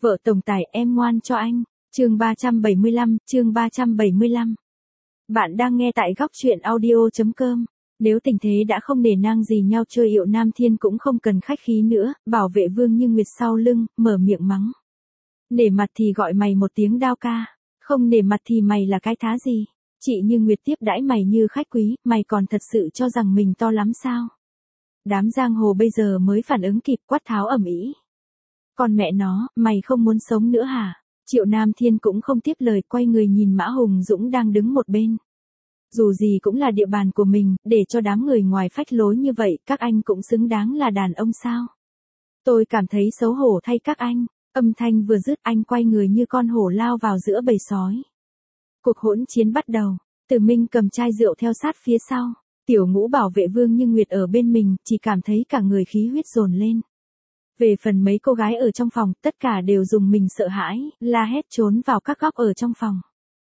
Vợ tổng tài em ngoan cho anh. Chương 375. Bạn đang nghe tại góc truyện audio.com. Nếu tình thế đã không nể nang gì nhau chơi Yệu Nam Thiên cũng không cần khách khí nữa, bảo vệ Vương Như Nguyệt sau lưng, mở miệng mắng. Nể mặt thì gọi mày một tiếng Đao ca, không nể mặt thì mày là cái thá gì? Chị Như Nguyệt tiếp đãi mày như khách quý, mày còn thật sự cho rằng mình to lắm sao? Đám giang hồ bây giờ mới phản ứng kịp quát tháo ầm ĩ. Còn mẹ nó, mày không muốn sống nữa hả? Triệu Nam Thiên cũng không tiếp lời, quay người nhìn Mã Hùng Dũng đang đứng một bên. Dù gì cũng là địa bàn của mình, để cho đám người ngoài phách lối như vậy, các anh cũng xứng đáng là đàn ông sao? Tôi cảm thấy xấu hổ thay các anh. Âm thanh vừa dứt, anh quay người như con hổ lao vào giữa bầy sói. Cuộc hỗn chiến bắt đầu. Từ Minh cầm chai rượu theo sát phía sau. Tiểu Ngũ bảo vệ Vương Như Nguyệt ở bên mình, chỉ cảm thấy cả người khí huyết dồn lên. Về phần mấy cô gái ở trong phòng, tất cả đều dùng mình sợ hãi, la hét trốn vào các góc ở trong phòng.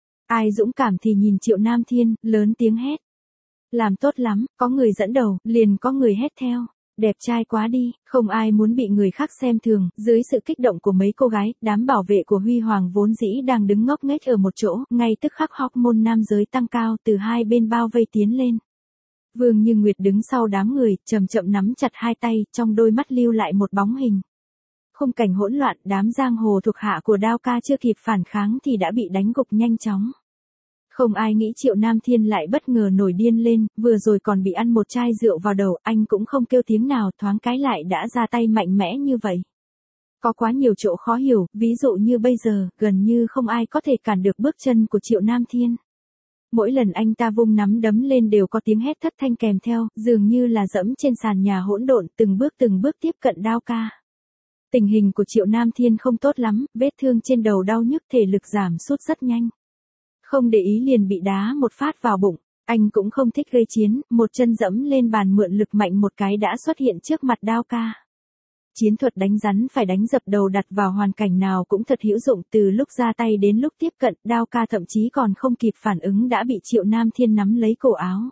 Ai dũng cảm thì nhìn Triệu Nam Thiên, lớn tiếng hét. Làm tốt lắm, có người dẫn đầu, liền có người hét theo. Đẹp trai quá đi, không ai muốn bị người khác xem thường. Dưới sự kích động của mấy cô gái, đám bảo vệ của Huy Hoàng vốn dĩ đang đứng ngốc nghếch ở một chỗ, ngay tức khắc hormone nam giới tăng cao, từ hai bên bao vây tiến lên. Vương Như Nguyệt đứng sau đám người, chậm chậm nắm chặt hai tay, trong đôi mắt lưu lại một bóng hình. Khung cảnh hỗn loạn, đám giang hồ thuộc hạ của Đao ca chưa kịp phản kháng thì đã bị đánh gục nhanh chóng. Không ai nghĩ Triệu Nam Thiên lại bất ngờ nổi điên lên, vừa rồi còn bị ăn một chai rượu vào đầu, anh cũng không kêu tiếng nào, thoáng cái lại đã ra tay mạnh mẽ như vậy. Có quá nhiều chỗ khó hiểu, ví dụ như bây giờ, gần như không ai có thể cản được bước chân của Triệu Nam Thiên. Mỗi lần anh ta vung nắm đấm lên đều có tiếng hét thất thanh kèm theo, dường như là dẫm trên sàn nhà hỗn độn, từng bước tiếp cận Đao ca. Tình hình của Triệu Nam Thiên không tốt lắm, vết thương trên đầu đau nhức, thể lực giảm sút rất nhanh. Không để ý liền bị đá một phát vào bụng, anh cũng không thích gây chiến, một chân dẫm lên bàn mượn lực mạnh một cái đã xuất hiện trước mặt Đao ca. Chiến thuật đánh rắn phải đánh dập đầu đặt vào hoàn cảnh nào cũng thật hữu dụng, từ lúc ra tay đến lúc tiếp cận, Đao ca thậm chí còn không kịp phản ứng đã bị Triệu Nam Thiên nắm lấy cổ áo.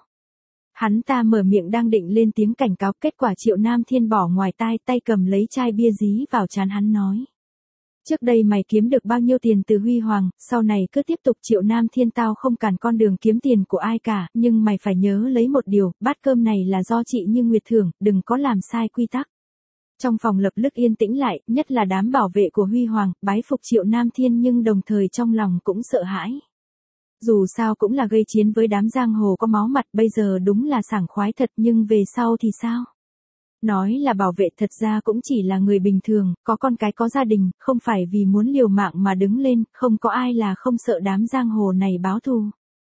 Hắn ta mở miệng đang định lên tiếng cảnh cáo, kết quả Triệu Nam Thiên bỏ ngoài tai, tay cầm lấy chai bia dí vào trán hắn nói. Trước đây mày kiếm được bao nhiêu tiền từ Huy Hoàng, sau này cứ tiếp tục. Triệu Nam Thiên, tao không cản con đường kiếm tiền của ai cả, nhưng mày phải nhớ lấy một điều, bát cơm này là do chị Như Nguyệt thưởng, đừng có làm sai quy tắc. Trong phòng lập tức yên tĩnh lại, nhất là đám bảo vệ của Huy Hoàng, bái phục Triệu Nam Thiên nhưng đồng thời trong lòng cũng sợ hãi. Dù sao cũng là gây chiến với đám giang hồ có máu mặt, bây giờ đúng là sảng khoái thật, nhưng về sau thì sao? Nói là bảo vệ thật ra cũng chỉ là người bình thường, có con cái có gia đình, không phải vì muốn liều mạng mà đứng lên, không có ai là không sợ đám giang hồ này báo thù.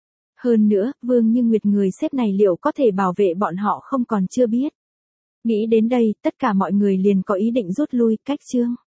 Hơn nữa, Vương Như Nguyệt người sếp này liệu có thể bảo vệ bọn họ không còn chưa biết. Nghĩ đến đây, tất cả mọi người liền có ý định rút lui, cách chương.